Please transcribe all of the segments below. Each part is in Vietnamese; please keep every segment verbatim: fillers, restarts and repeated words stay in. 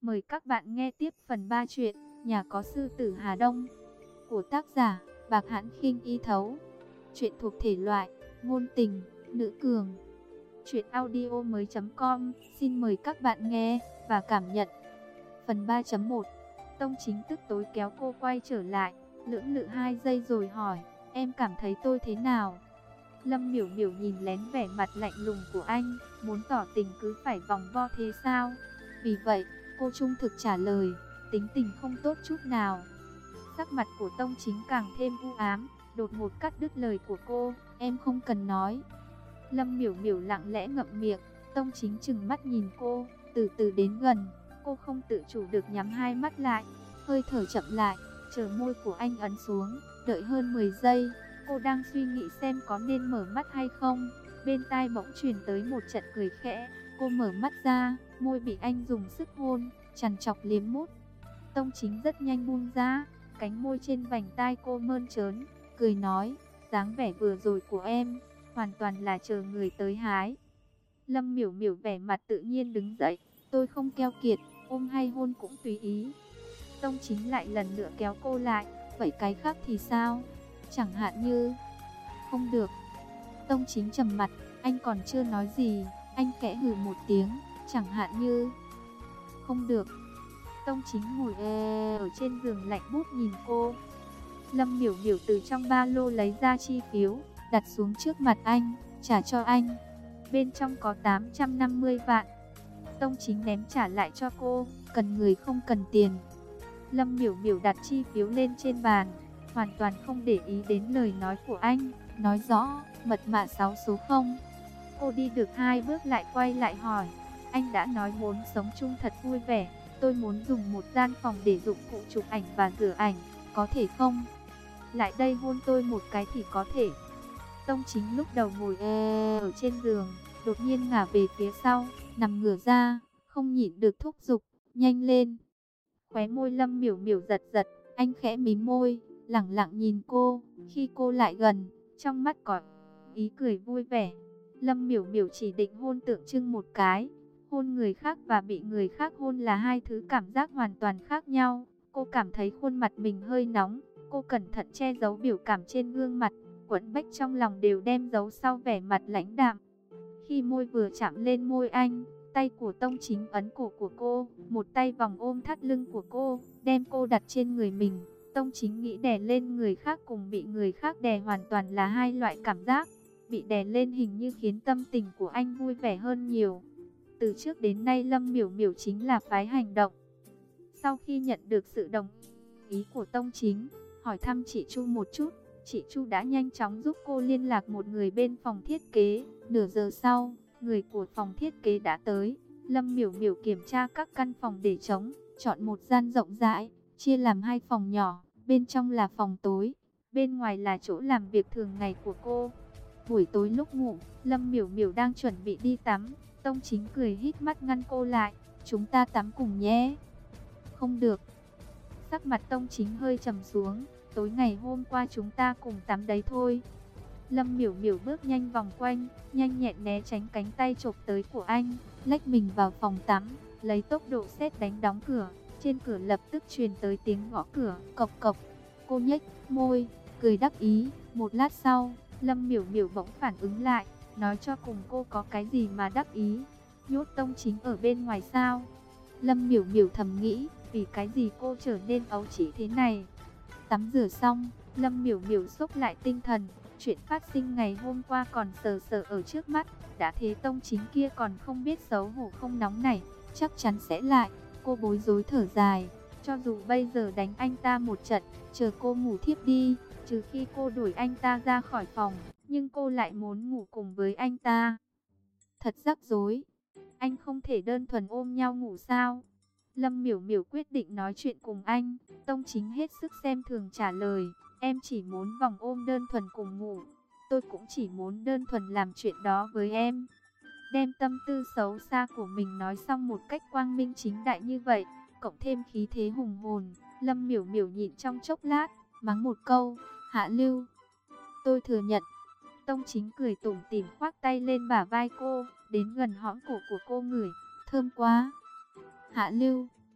Mời các bạn nghe tiếp phần ba truyện Nhà có sư tử Hà Đông của tác giả Bạc Hãn Khinh Y Thấu. Truyện thuộc thể loại ngôn tình, nữ cường. Truyện audio mới.com. Xin mời các bạn nghe và cảm nhận. Phần ba chấm một. Tông Chính tức tối kéo cô quay trở lại, lưỡng lự hai giây rồi hỏi: "Em cảm thấy tôi thế nào?" Lâm Miểu Miểu nhìn lén vẻ mặt lạnh lùng của anh, muốn tỏ tình cứ phải vòng vo thế sao? Vì vậy, cô trung thực trả lời, tính tình không tốt chút nào. Sắc mặt của Tông Chính càng thêm u ám, đột ngột cắt đứt lời của cô: "Em không cần nói." Lâm Miểu Miểu lặng lẽ ngậm miệng, Tông Chính trừng mắt nhìn cô, từ từ đến gần. Cô không tự chủ được nhắm hai mắt lại, hơi thở chậm lại, chờ môi của anh ấn xuống, đợi hơn mười giây. Cô đang suy nghĩ xem có nên mở mắt hay không. Bên tai bỗng truyền tới một trận cười khẽ. Cô mở mắt ra, môi bị anh dùng sức hôn, trằn trọc liếm mút. Tông Chính rất nhanh buông ra, cánh môi trên vành tai cô mơn trớn, cười nói: "Dáng vẻ vừa rồi của em, hoàn toàn là chờ người tới hái." Lâm Miểu Miểu vẻ mặt tự nhiên đứng dậy: "Tôi không keo kiệt, ôm hay hôn cũng tùy ý." Tông Chính lại lần nữa kéo cô lại: "Vậy cái khác thì sao? Chẳng hạn như..." "Không được." Tông Chính trầm mặt, anh còn chưa nói gì, anh khẽ hừ một tiếng: "Chẳng hạn như..." "Không được." Tông Chính ngồi ở trên giường lạnh buốt nhìn cô. Lâm Miểu Miểu từ trong ba lô lấy ra chi phiếu, đặt xuống trước mặt anh: "Trả cho anh." Bên trong có tám trăm năm mươi vạn. Tông Chính ném trả lại cho cô: "Cần người không cần tiền." Lâm Miểu Miểu đặt chi phiếu lên trên bàn, hoàn toàn không để ý đến lời nói của anh, nói rõ: "Mật mã sáu số không?" Cô đi được hai bước lại quay lại hỏi: "Anh đã nói muốn sống chung thật vui vẻ, tôi muốn dùng một gian phòng để dụng cụ chụp ảnh và rửa ảnh, có thể không? Lại đây hôn tôi một cái thì có thể." Tông Chính lúc đầu ngồi ở trên giường, đột nhiên ngả về phía sau, nằm ngửa ra, không nhịn được thúc giục: "Nhanh lên." Khóe môi Lâm Miểu Miểu giật giật, anh khẽ mím môi, lẳng lặng nhìn cô. Khi cô lại gần, trong mắt có ý cười vui vẻ. Lâm Miểu Miểu chỉ định hôn tượng trưng một cái. Hôn người khác và bị người khác hôn là hai thứ cảm giác hoàn toàn khác nhau. Cô cảm thấy khuôn mặt mình hơi nóng. Cô cẩn thận che giấu biểu cảm trên gương mặt, quẫn bách trong lòng đều đem giấu sau vẻ mặt lãnh đạm. Khi môi vừa chạm lên môi anh, tay của Tông Chính ấn cổ của cô, một tay vòng ôm thắt lưng của cô, đem cô đặt trên người mình. Tông Chính nghĩ đè lên người khác cùng bị người khác đè hoàn toàn là hai loại cảm giác. Bị đè lên hình như khiến tâm tình của anh vui vẻ hơn nhiều. Từ trước đến nay Lâm Miểu Miểu chính là phái hành động. Sau khi nhận được sự đồng ý của Tông Chính, hỏi thăm chị Chu một chút, chị Chu đã nhanh chóng giúp cô liên lạc một người bên phòng thiết kế. Nửa giờ sau, người của phòng thiết kế đã tới. Lâm Miểu Miểu kiểm tra các căn phòng để trống, chọn một gian rộng rãi, chia làm hai phòng nhỏ. Bên trong là phòng tối, bên ngoài là chỗ làm việc thường ngày của cô. Buổi tối lúc ngủ, Lâm Miểu Miểu đang chuẩn bị đi tắm. Tông Chính cười híp mắt ngăn cô lại: "Chúng ta tắm cùng nhé." "Không được." Sắc mặt Tông Chính hơi trầm xuống: "Tối ngày hôm qua chúng ta cùng tắm đấy thôi." Lâm Miểu Miểu bước nhanh vòng quanh, nhanh nhẹn né tránh cánh tay chộp tới của anh, lách mình vào phòng tắm, lấy tốc độ sét đánh đóng cửa. Trên cửa lập tức truyền tới tiếng gõ cửa, cộc cộc. Cô nhếch môi, cười đắc ý. Một lát sau, Lâm Miểu Miểu bỗng phản ứng lại, nói cho cùng cô có cái gì mà đắc ý? Nhốt Tông Chính ở bên ngoài sao? Lâm Miểu Miểu thầm nghĩ, vì cái gì cô trở nên ấu trĩ thế này? Tắm rửa xong, Lâm Miểu Miểu xốc lại tinh thần. Chuyện phát sinh ngày hôm qua còn sờ sờ ở trước mắt, đã thế Tông Chính kia còn không biết xấu hổ không nóng nảy, chắc chắn sẽ lại. Cô bối rối thở dài, cho dù bây giờ đánh anh ta một trận, chờ cô ngủ thiếp đi, trừ khi cô đuổi anh ta ra khỏi phòng, nhưng cô lại muốn ngủ cùng với anh ta. Thật rắc rối, anh không thể đơn thuần ôm nhau ngủ sao? Lâm Miểu Miểu quyết định nói chuyện cùng anh. Tông Chính hết sức xem thường trả lời: "Em chỉ muốn vòng ôm đơn thuần cùng ngủ. Tôi cũng chỉ muốn đơn thuần làm chuyện đó với em." Đem tâm tư xấu xa của mình nói xong một cách quang minh chính đại như vậy, cộng thêm khí thế hùng hồn, Lâm Miểu Miểu nhịn trong chốc lát, mắng một câu: "Hạ lưu." "Tôi thừa nhận." Tông Chính cười tủm tỉm khoác tay lên bả vai cô, đến gần hõm cổ của cô ngửi: "Thơm quá." "Hạ lưu."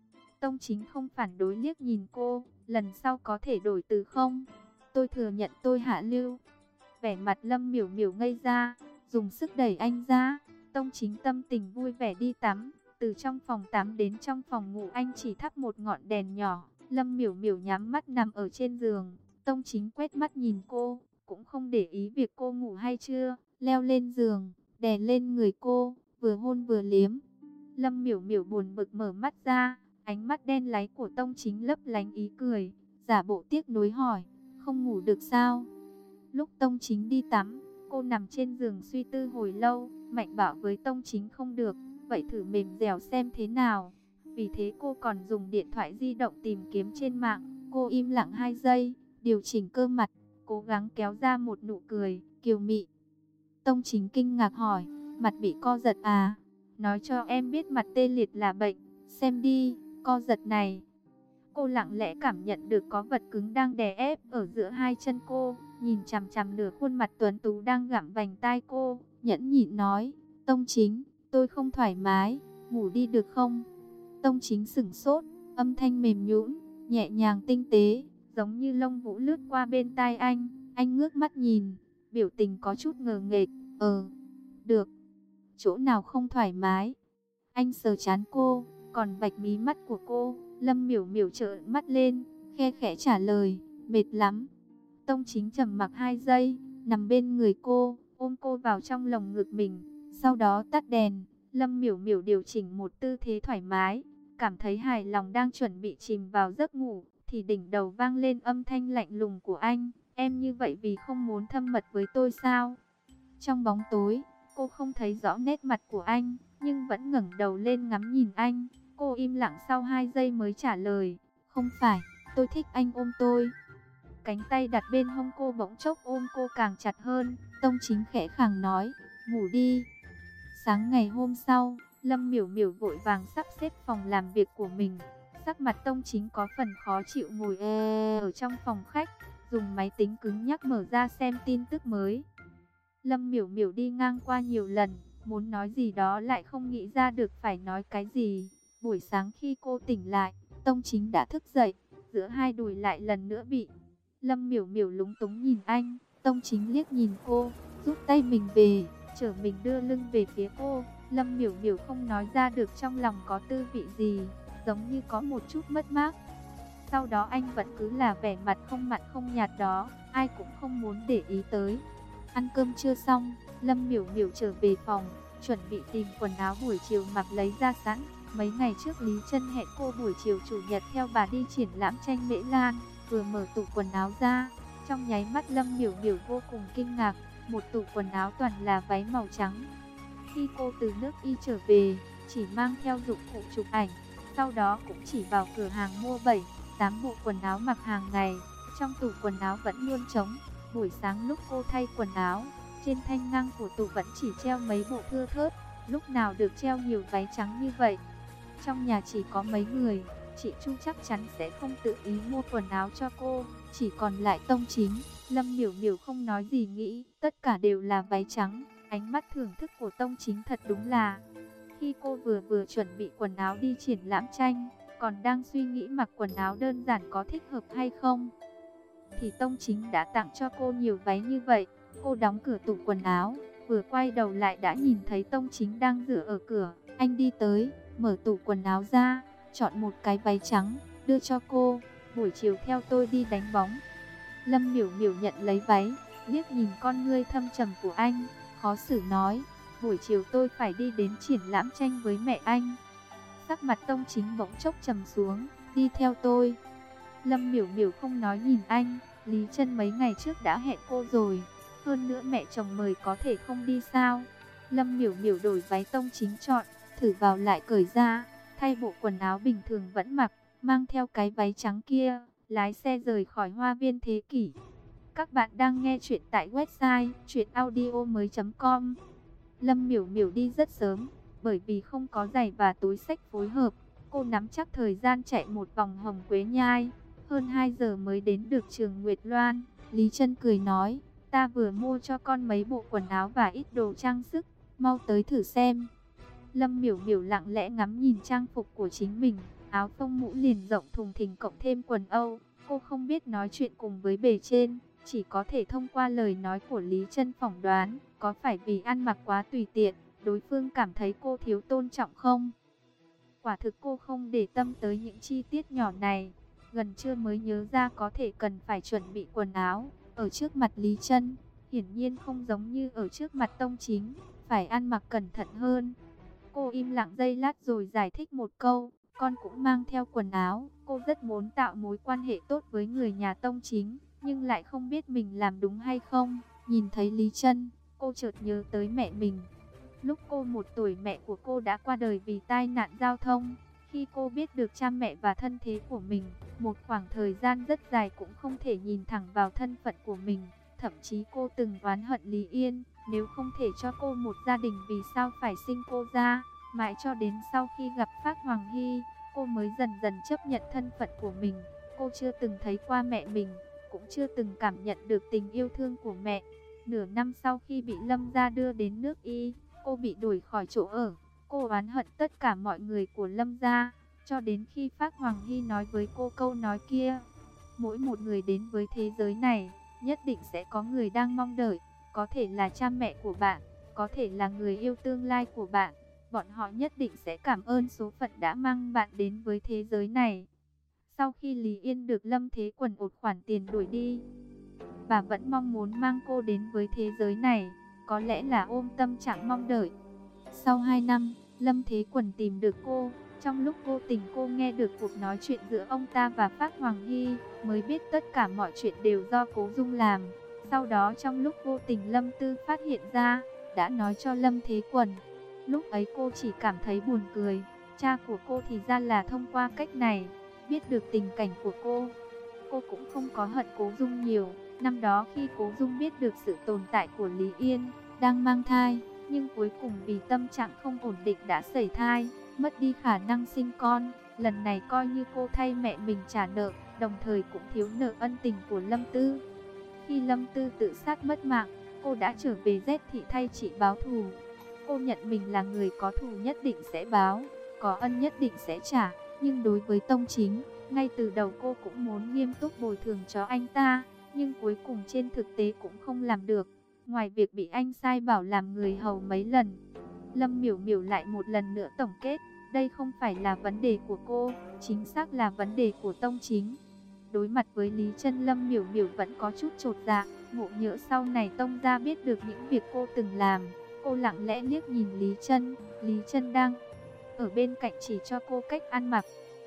Tông Chính không phản đối, liếc nhìn cô, lần sau có thể đổi từ không? Tôi thừa nhận tôi hạ lưu. Vẻ mặt Lâm Miểu Miểu ngây ra, dùng sức đẩy anh ra. Tông Chính tâm tình vui vẻ đi tắm. Từ trong phòng tắm đến trong phòng ngủ anh chỉ thắp một ngọn đèn nhỏ. Lâm Miểu Miểu nhắm mắt nằm ở trên giường. Tông Chính quét mắt nhìn cô, cũng không để ý việc cô ngủ hay chưa, leo lên giường, đè lên người cô, vừa hôn vừa liếm. Lâm Miểu Miểu buồn bực mở mắt ra, ánh mắt đen láy của Tông Chính lấp lánh ý cười, giả bộ tiếc nuối hỏi, không ngủ được sao? Lúc Tông Chính đi tắm, cô nằm trên giường suy tư hồi lâu, mạnh bảo với Tông Chính không được, vậy thử mềm dẻo xem thế nào. Vì thế cô còn dùng điện thoại di động tìm kiếm trên mạng. Cô im lặng hai giây, điều chỉnh cơ mặt, cố gắng kéo ra một nụ cười kiều mị. Tông Chính kinh ngạc hỏi, mặt bị co giật à? Nói cho em biết mặt tê liệt là bệnh, xem đi, co giật này. Cô lặng lẽ cảm nhận được có vật cứng đang đè ép ở giữa hai chân cô, nhìn chằm chằm nửa khuôn mặt tuấn tú đang gặm vành tai cô, nhẫn nhịn nói, Tông Chính, tôi không thoải mái, ngủ đi được không? Tông Chính sửng sốt, âm thanh mềm nhũn, nhẹ nhàng tinh tế, giống như lông vũ lướt qua bên tai anh. Anh ngước mắt nhìn, biểu tình có chút ngờ nghệch, ờ, được. Chỗ nào không thoải mái? Anh sờ trán cô, còn vạch mí mắt của cô. Lâm Miểu Miểu trợn mắt lên, khe khẽ trả lời, mệt lắm. Tông Chính trầm mặc hai giây, nằm bên người cô, ôm cô vào trong lồng ngực mình. Sau đó tắt đèn, Lâm Miểu Miểu điều chỉnh một tư thế thoải mái, cảm thấy hài lòng đang chuẩn bị chìm vào giấc ngủ, thì đỉnh đầu vang lên âm thanh lạnh lùng của anh, em như vậy vì không muốn thâm mật với tôi sao? Trong bóng tối, cô không thấy rõ nét mặt của anh, nhưng vẫn ngẩng đầu lên ngắm nhìn anh. Cô im lặng sau hai giây mới trả lời, không phải, tôi thích anh ôm tôi. Cánh tay đặt bên hông cô bỗng chốc ôm cô càng chặt hơn. Tông Chính khẽ khàng nói, ngủ đi. Sáng ngày hôm sau, Lâm Miểu Miểu vội vàng sắp xếp phòng làm việc của mình. Sắc mặt Tông Chính có phần khó chịu, ngồi e ở trong phòng khách, dùng máy tính cứng nhắc mở ra xem tin tức mới. Lâm Miểu Miểu đi ngang qua nhiều lần, muốn nói gì đó lại không nghĩ ra được phải nói cái gì. Buổi sáng khi cô tỉnh lại, Tông Chính đã thức dậy, giữa hai đùi lại lần nữa bị. Lâm Miểu Miểu lúng túng nhìn anh, Tông Chính liếc nhìn cô, rút tay mình về, trở mình đưa lưng về phía cô. Lâm Miểu Miểu không nói ra được trong lòng có tư vị gì, giống như có một chút mất mát. Sau đó anh vẫn cứ là vẻ mặt không mặn không nhạt đó, ai cũng không muốn để ý tới. Ăn cơm trưa xong, Lâm Miểu Miểu trở về phòng, chuẩn bị tìm quần áo buổi chiều mặc lấy ra sẵn. Mấy ngày trước Lý Trân hẹn cô buổi chiều chủ nhật theo bà đi triển lãm tranh Mễ Lan, vừa mở tủ quần áo ra, trong nháy mắt Lâm Miểu Miểu vô cùng kinh ngạc, một tủ quần áo toàn là váy màu trắng. Khi cô từ nước Y trở về, chỉ mang theo dụng cụ chụp ảnh, sau đó cũng chỉ vào cửa hàng mua bảy, tám bộ quần áo mặc hàng ngày, trong tủ quần áo vẫn luôn trống. Buổi sáng lúc cô thay quần áo, trên thanh ngang của tủ vẫn chỉ treo mấy bộ thưa thớt, lúc nào được treo nhiều váy trắng như vậy. Trong nhà chỉ có mấy người, chị Chu chắc chắn sẽ không tự ý mua quần áo cho cô, chỉ còn lại Tông Chính. Lâm Miểu Miểu không nói gì, nghĩ tất cả đều là váy trắng. Ánh mắt thưởng thức của Tông Chính thật đúng là, khi cô vừa vừa chuẩn bị quần áo đi triển lãm tranh, còn đang suy nghĩ mặc quần áo đơn giản có thích hợp hay không, thì Tông Chính đã tặng cho cô nhiều váy như vậy. Cô đóng cửa tủ quần áo, vừa quay đầu lại đã nhìn thấy Tông Chính đang dựa ở cửa. Anh đi tới, mở tủ quần áo ra, chọn một cái váy trắng, đưa cho cô, buổi chiều theo tôi đi đánh bóng. Lâm Miểu Miểu nhận lấy váy, liếc nhìn con ngươi thâm trầm của anh, khó xử nói, buổi chiều tôi phải đi đến triển lãm tranh với mẹ anh. Sắc mặt Tông Chính bỗng chốc trầm xuống, đi theo tôi. Lâm Miểu Miểu không nói nhìn anh, Lý Trân mấy ngày trước đã hẹn cô rồi, hơn nữa mẹ chồng mời có thể không đi sao. Lâm Miểu Miểu đổi váy Tông Chính chọn, thử vào lại cởi ra, thay bộ quần áo bình thường vẫn mặc, mang theo cái váy trắng kia, lái xe rời khỏi Hoa viên Thế Kỷ. Các bạn đang nghe chuyện tại website truyện audio mới chấm com. Lâm Miểu Miểu đi rất sớm, bởi vì không có giày và túi xách phối hợp, cô nắm chắc thời gian chạy một vòng Hồng Quế Nhai, hơn hai giờ mới đến được trường Nguyệt Loan. Lý Trân cười nói, ta vừa mua cho con mấy bộ quần áo và ít đồ trang sức, mau tới thử xem. Lâm Miểu Miểu lặng lẽ ngắm nhìn trang phục của chính mình, áo phông mũ liền rộng thùng thình cộng thêm quần âu. Cô không biết nói chuyện cùng với bề trên, chỉ có thể thông qua lời nói của Lý Chân phỏng đoán, có phải vì ăn mặc quá tùy tiện, đối phương cảm thấy cô thiếu tôn trọng không? Quả thực cô không để tâm tới những chi tiết nhỏ này, gần trưa mới nhớ ra có thể cần phải chuẩn bị quần áo. Ở trước mặt Lý Chân, hiển nhiên không giống như ở trước mặt Tông Chính, phải ăn mặc cẩn thận hơn. Cô im lặng giây lát rồi giải thích một câu, con cũng mang theo quần áo. Cô rất muốn tạo mối quan hệ tốt với người nhà Tông Chính, nhưng lại không biết mình làm đúng hay không. Nhìn thấy Lý Chân, cô chợt nhớ tới mẹ mình. Lúc cô một tuổi, mẹ của cô đã qua đời vì tai nạn giao thông. Khi cô biết được cha mẹ và thân thế của mình, một khoảng thời gian rất dài cũng không thể nhìn thẳng vào thân phận của mình. Thậm chí cô từng oán hận Lý Yên, nếu không thể cho cô một gia đình vì sao phải sinh cô ra. Mãi cho đến sau khi gặp Phác Hoàng Hy, cô mới dần dần chấp nhận thân phận của mình. Cô chưa từng thấy qua mẹ mình, cũng chưa từng cảm nhận được tình yêu thương của mẹ. Nửa năm sau khi bị Lâm gia đưa đến nước Y, cô bị đuổi khỏi chỗ ở. Cô oán hận tất cả mọi người của Lâm gia, cho đến khi Phác Hoàng Hy nói với cô câu nói kia. Mỗi một người đến với thế giới này, nhất định sẽ có người đang mong đợi. Có thể là cha mẹ của bạn, có thể là người yêu tương lai của bạn. Bọn họ nhất định sẽ cảm ơn số phận đã mang bạn đến với thế giới này. Sau khi Lý Yên được Lâm Thế Quần một khoản tiền đuổi đi, bà vẫn mong muốn mang cô đến với thế giới này, có lẽ là ôm tâm trạng mong đợi. Sau hai năm, Lâm Thế Quần tìm được cô. Trong lúc vô tình cô nghe được cuộc nói chuyện giữa ông ta và Phác Hoàng Hy, mới biết tất cả mọi chuyện đều do Cố Dung làm. Sau đó trong lúc vô tình Lâm Tư phát hiện ra, đã nói cho Lâm Thế Quần. Lúc ấy cô chỉ cảm thấy buồn cười, cha của cô thì ra là thông qua cách này, biết được tình cảnh của cô. Cô cũng không có hận Cố Dung nhiều. Năm đó khi Cố Dung biết được sự tồn tại của Lý Yên, đang mang thai, nhưng cuối cùng vì tâm trạng không ổn định đã sẩy thai, mất đi khả năng sinh con. Lần này coi như cô thay mẹ mình trả nợ, đồng thời cũng thiếu nợ ân tình của Lâm Tư. Khi Lâm Tư tự sát mất mạng, cô đã trở về Z thị thay chị báo thù. Cô nhận mình là người có thù nhất định sẽ báo, có ân nhất định sẽ trả. Nhưng đối với Tông Chính, ngay từ đầu cô cũng muốn nghiêm túc bồi thường cho anh ta, nhưng cuối cùng trên thực tế cũng không làm được. Ngoài việc bị anh sai bảo làm người hầu mấy lần, Lâm Miểu Miểu lại một lần nữa tổng kết, đây không phải là vấn đề của cô, chính xác là vấn đề của Tông Chính. Đối mặt với Lý Chân, Lâm Miểu Miểu vẫn có chút chột dạ, ngộ nhỡ sau này Tông gia biết được những việc cô từng làm. Cô lặng lẽ liếc nhìn Lý Chân, Lý Chân đang ở bên cạnh chỉ cho cô cách ăn mặc.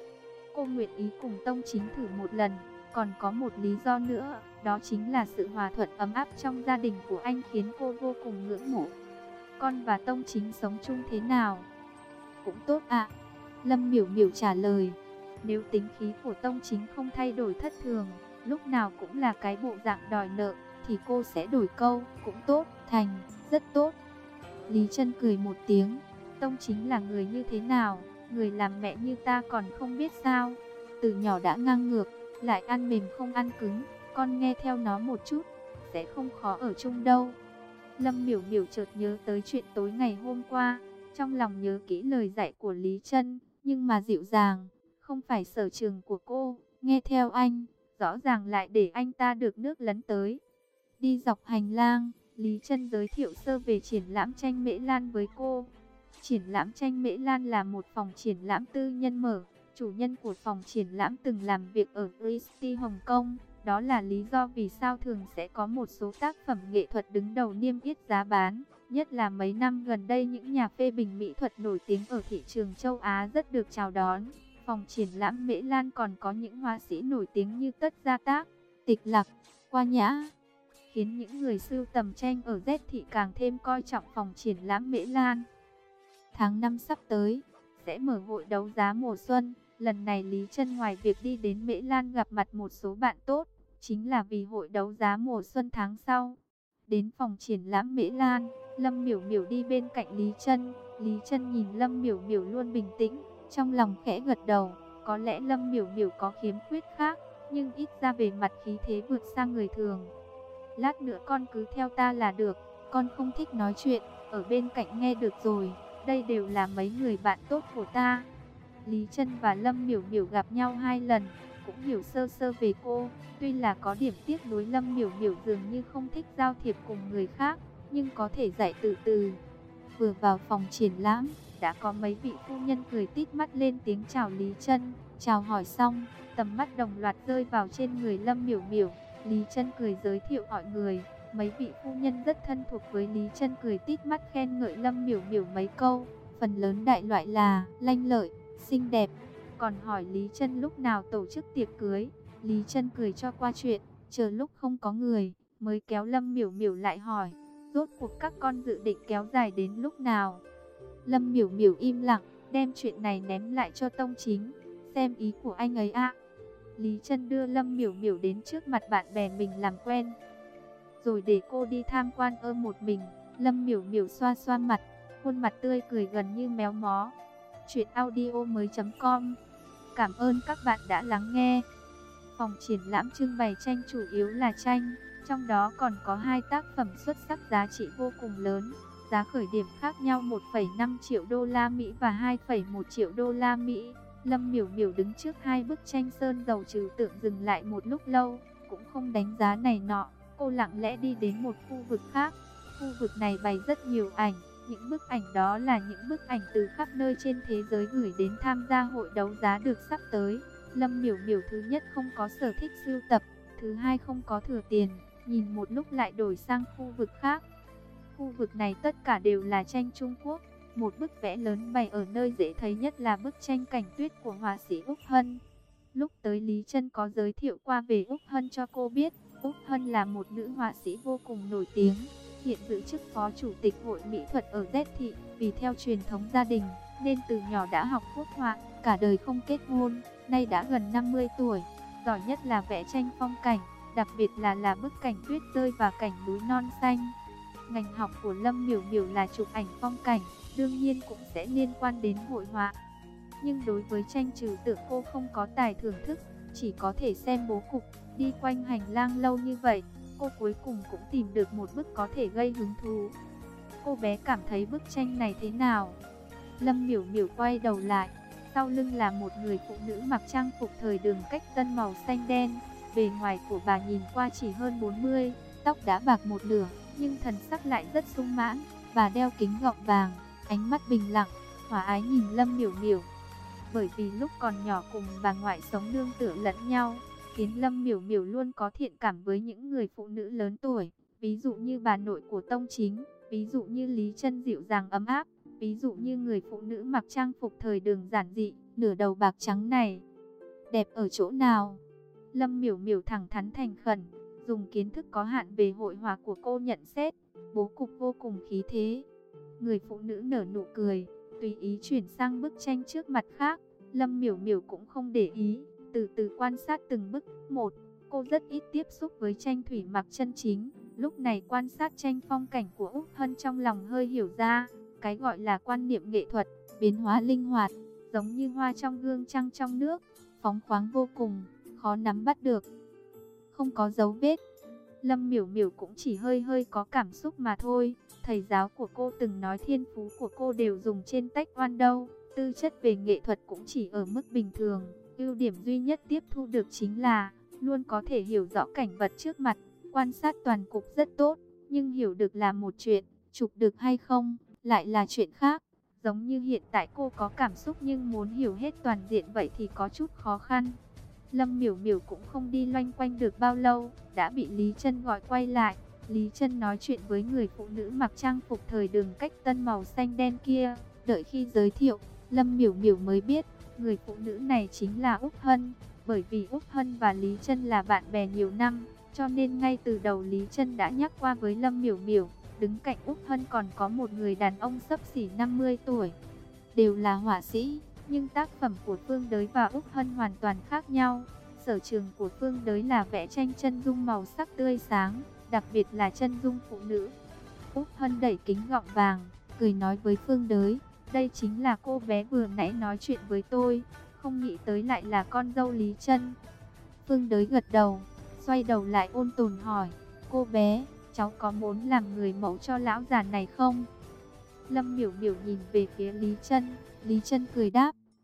Cô nguyện ý cùng Tông Chính thử một lần, còn có một lý do nữa, đó chính là sự hòa thuận ấm áp trong gia đình của anh khiến cô vô cùng ngưỡng mộ. Con và Tông Chính sống chung thế nào? Cũng tốt ạ. Lâm Miểu Miểu trả lời. Nếu tính khí của Tông Chính không thay đổi thất thường, lúc nào cũng là cái bộ dạng đòi nợ, thì cô sẽ đổi câu, cũng tốt, thành, rất tốt. Lý Chân cười một tiếng. Tông Chính là người như thế nào? Người làm mẹ như ta còn không biết sao? Từ nhỏ đã ngang ngược, lại ăn mềm không ăn cứng, con nghe theo nó một chút, sẽ không khó ở chung đâu. Lâm Miểu Miểu chợt nhớ tới chuyện tối ngày hôm qua, trong lòng nhớ kỹ lời dạy của Lý Chân, nhưng mà dịu dàng, không phải sở trường của cô, nghe theo anh, rõ ràng lại để anh ta được nước lấn tới. Đi dọc hành lang, Lý Chân giới thiệu sơ về triển lãm tranh Mễ Lan với cô. Triển lãm tranh Mễ Lan là một phòng triển lãm tư nhân mở, chủ nhân của phòng triển lãm từng làm việc ở Christie Hồng Kông. Đó là lý do vì sao thường sẽ có một số tác phẩm nghệ thuật đứng đầu niêm yết giá bán. Nhất là mấy năm gần đây, những nhà phê bình mỹ thuật nổi tiếng ở thị trường châu Á rất được chào đón. Phòng triển lãm Mễ Lan còn có những họa sĩ nổi tiếng như Tất Gia Tác, Tịch Lạc, Qua Nhã, khiến những người sưu tầm tranh ở Z thị càng thêm coi trọng phòng triển lãm Mễ Lan. Tháng năm sắp tới, sẽ mở hội đấu giá mùa xuân. Lần này Lý Chân ngoài việc đi đến Mễ Lan gặp mặt một số bạn tốt, chính là vì hội đấu giá mùa xuân tháng sau. Đến phòng triển lãm Mễ Lan, Lâm Miểu Miểu đi bên cạnh Lý Chân. Lý Chân nhìn Lâm Miểu Miểu luôn bình tĩnh, trong lòng khẽ gật đầu. Có lẽ Lâm Miểu Miểu có khiếm khuyết khác, nhưng ít ra về mặt khí thế vượt xa người thường. Lát nữa con cứ theo ta là được, con không thích nói chuyện, ở bên cạnh nghe được rồi, đây đều là mấy người bạn tốt của ta. Lý Trân và Lâm Miểu Miểu gặp nhau hai lần, cũng hiểu sơ sơ về cô. Tuy là có điểm tiếc nuối Lâm Miểu Miểu dường như không thích giao thiệp cùng người khác, nhưng có thể dạy từ từ. Vừa vào phòng triển lãm, đã có mấy vị phu nhân cười tít mắt lên tiếng chào Lý Trân. Chào hỏi xong, tầm mắt đồng loạt rơi vào trên người Lâm Miểu Miểu. Lý Trân cười giới thiệu mọi người. Mấy vị phu nhân rất thân thuộc với Lý Trân, cười tít mắt khen ngợi Lâm Miểu Miểu mấy câu. Phần lớn đại loại là lanh lợi, xinh đẹp. Còn hỏi Lý Trân lúc nào tổ chức tiệc cưới. Lý Trân cười cho qua chuyện, chờ lúc không có người, mới kéo Lâm Miểu Miểu lại hỏi, rốt cuộc các con dự định kéo dài đến lúc nào? Lâm Miểu Miểu im lặng, đem chuyện này ném lại cho Tông Chính, xem ý của anh ấy ạ. Lý Trân đưa Lâm Miểu Miểu đến trước mặt bạn bè mình làm quen, rồi để cô đi tham quan ơ một mình. Lâm Miểu Miểu xoa xoa mặt, khuôn mặt tươi cười gần như méo mó. Chuyện audio mới chấm com. Cảm ơn các bạn đã lắng nghe. Phòng triển lãm trưng bày tranh chủ yếu là tranh, trong đó còn có hai tác phẩm xuất sắc giá trị vô cùng lớn. Giá khởi điểm khác nhau một phẩy năm triệu đô la Mỹ và hai phẩy một triệu đô la Mỹ. Lâm Miểu Miểu đứng trước hai bức tranh sơn dầu trừu tượng dừng lại một lúc lâu, cũng không đánh giá này nọ. Cô lặng lẽ đi đến một khu vực khác. Khu vực này bày rất nhiều ảnh. Những bức ảnh đó là những bức ảnh từ khắp nơi trên thế giới gửi đến tham gia hội đấu giá được sắp tới. Lâm Miểu Miểu thứ nhất không có sở thích sưu tập, thứ hai không có thừa tiền, nhìn một lúc lại đổi sang khu vực khác. Khu vực này tất cả đều là tranh Trung Quốc. Một bức vẽ lớn bày ở nơi dễ thấy nhất là bức tranh cảnh tuyết của họa sĩ Úc Hân. Lúc tới Lý Trân có giới thiệu qua về Úc Hân cho cô biết. Úc Hân là một nữ họa sĩ vô cùng nổi tiếng, hiện giữ chức phó chủ tịch hội mỹ thuật ở Z thị. Vì theo truyền thống gia đình, nên từ nhỏ đã học quốc họa, cả đời không kết hôn, nay đã gần năm mươi tuổi. Giỏi nhất là vẽ tranh phong cảnh, đặc biệt là là bức cảnh tuyết rơi và cảnh núi non xanh. Ngành học của Lâm Miểu Miểu là chụp ảnh phong cảnh, đương nhiên cũng sẽ liên quan đến hội họa. Nhưng đối với tranh trừu tượng cô không có tài thưởng thức, chỉ có thể xem bố cục. Đi quanh hành lang lâu như vậy, cô cuối cùng cũng tìm được một bức có thể gây hứng thú. Cô bé cảm thấy bức tranh này thế nào? Lâm Miểu Miểu quay đầu lại, sau lưng là một người phụ nữ mặc trang phục thời đường cách tân màu xanh đen. Bề ngoài của bà nhìn qua chỉ hơn bốn mươi, tóc đã bạc một nửa, nhưng thần sắc lại rất sung mãn. Bà đeo kính gọng vàng, ánh mắt bình lặng, hòa ái nhìn Lâm Miểu Miểu. Bởi vì lúc còn nhỏ cùng bà ngoại sống nương tựa lẫn nhau, khiến Lâm Miểu Miểu luôn có thiện cảm với những người phụ nữ lớn tuổi. Ví dụ như bà nội của Tông Chính, ví dụ như Lý Trân dịu dàng ấm áp, ví dụ như người phụ nữ mặc trang phục thời đường giản dị, nửa đầu bạc trắng này. Đẹp ở chỗ nào? Lâm Miểu Miểu thẳng thắn thành khẩn, dùng kiến thức có hạn về hội họa của cô nhận xét. Bố cục vô cùng khí thế. Người phụ nữ nở nụ cười, tùy ý chuyển sang bức tranh trước mặt khác. Lâm Miểu Miểu cũng không để ý, từ từ quan sát từng bức một. Cô rất ít tiếp xúc với tranh thủy mặc chân chính. Lúc này quan sát tranh phong cảnh của Úc Hân, trong lòng hơi hiểu ra. Cái gọi là quan niệm nghệ thuật, biến hóa linh hoạt, giống như hoa trong gương trăng trong nước, phóng khoáng vô cùng, khó nắm bắt được, không có dấu vết. Lâm Miểu Miểu cũng chỉ hơi hơi có cảm xúc mà thôi. Thầy giáo của cô từng nói thiên phú của cô đều dùng trên tách oan đâu. Tư chất về nghệ thuật cũng chỉ ở mức bình thường. Ưu điểm duy nhất tiếp thu được chính là luôn có thể hiểu rõ cảnh vật trước mặt, quan sát toàn cục rất tốt. Nhưng hiểu được là một chuyện, chụp được hay không lại là chuyện khác. Giống như hiện tại cô có cảm xúc nhưng muốn hiểu hết toàn diện vậy thì có chút khó khăn. Lâm Miểu Miểu cũng không đi loanh quanh được bao lâu, đã bị Lý Trân gọi quay lại. Lý Trân nói chuyện với người phụ nữ mặc trang phục thời đường cách tân màu xanh đen kia. Đợi khi giới thiệu, Lâm Miểu Miểu mới biết, người phụ nữ này chính là Úc Hân. Bởi vì Úc Hân và Lý Trân là bạn bè nhiều năm, cho nên ngay từ đầu Lý Trân đã nhắc qua với Lâm Miểu Miểu. Đứng cạnh Úc Hân còn có một người đàn ông xấp xỉ năm mươi tuổi. Đều là họa sĩ, nhưng tác phẩm của Phương Đới và Úc Hân hoàn toàn khác nhau. Sở trường của Phương Đới là vẽ tranh chân dung màu sắc tươi sáng, đặc biệt là chân dung phụ nữ. Úc Hân đẩy kính gọng vàng, cười nói với Phương Đới, đây chính là cô bé vừa nãy nói chuyện với tôi, không nghĩ tới lại là con dâu Lý Trân. Phương Đới gật đầu, xoay đầu lại ôn tồn hỏi, cô bé, cháu có muốn làm người mẫu cho lão già này không? Lâm Miểu Miểu nhìn về phía Lý Trân, Lý Trân cười đáp,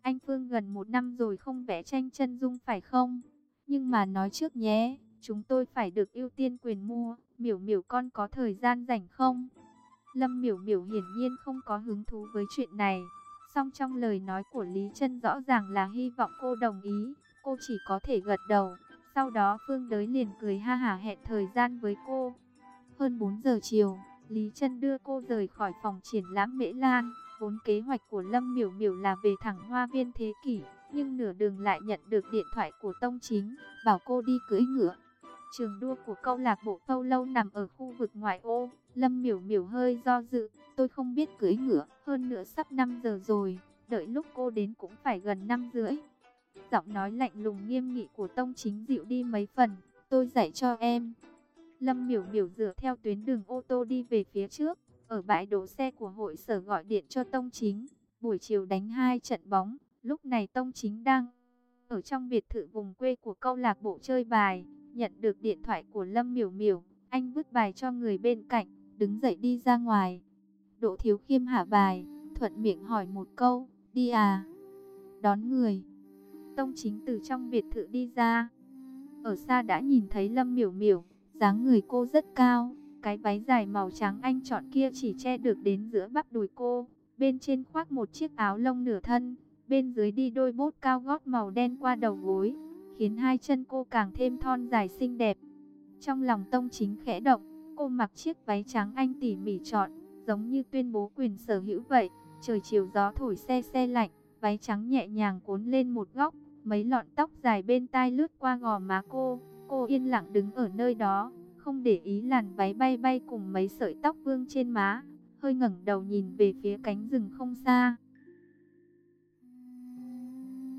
anh Phương gần một năm rồi không vẽ tranh chân dung phải không? Nhưng mà nói trước nhé, chúng tôi phải được ưu tiên quyền mua. Miểu Miểu con có thời gian rảnh không? Lâm Miểu Miểu hiển nhiên không có hứng thú với chuyện này. Song trong lời nói của Lý Trân rõ ràng là hy vọng cô đồng ý. Cô chỉ có thể gật đầu. Sau đó Phương Đới liền cười ha hả hẹn thời gian với cô. Hơn bốn giờ chiều, Lý Trân đưa cô rời khỏi phòng triển lãm Mễ Lan. Vốn kế hoạch của Lâm Miểu Miểu là về thẳng Hoa viên Thế Kỷ, nhưng nửa đường lại nhận được điện thoại của Tông Chính, bảo cô đi cưỡi ngựa. Trường đua của câu lạc bộ Pâu Lâu nằm ở khu vực ngoại ô. Lâm Miểu Miểu hơi do dự, tôi không biết cưỡi ngựa, hơn nữa sắp năm giờ rồi, đợi lúc cô đến cũng phải gần năm rưỡi. Giọng nói lạnh lùng nghiêm nghị của Tông Chính dịu đi mấy phần, tôi dạy cho em. Lâm Miểu Miểu dựa theo tuyến đường ô tô đi về phía trước, ở bãi đỗ xe của hội sở gọi điện cho Tông Chính. Buổi chiều đánh hai trận bóng, lúc này Tông Chính đang ở trong biệt thự vùng quê của câu lạc bộ chơi bài. Nhận được điện thoại của Lâm Miểu Miểu, anh vứt bài cho người bên cạnh, đứng dậy đi ra ngoài. Đỗ Thiếu Khiêm hạ bài, thuận miệng hỏi một câu, đi à? Đón người. Tông Chính từ trong biệt thự đi ra. Ở xa đã nhìn thấy Lâm Miểu Miểu, dáng người cô rất cao, cái váy dài màu trắng anh chọn kia chỉ che được đến giữa bắp đùi cô, bên trên khoác một chiếc áo lông nửa thân, bên dưới đi đôi bốt cao gót màu đen qua đầu gối, khiến hai chân cô càng thêm thon dài xinh đẹp. Trong lòng Tông Chính khẽ động, cô mặc chiếc váy trắng anh tỉ mỉ chọn, giống như tuyên bố quyền sở hữu vậy. Trời chiều gió thổi se se lạnh, váy trắng nhẹ nhàng cuốn lên một góc, mấy lọn tóc dài bên tai lướt qua gò má cô. Cô yên lặng đứng ở nơi đó, không để ý làn váy bay bay cùng mấy sợi tóc vương trên má, hơi ngẩng đầu nhìn về phía cánh rừng không xa.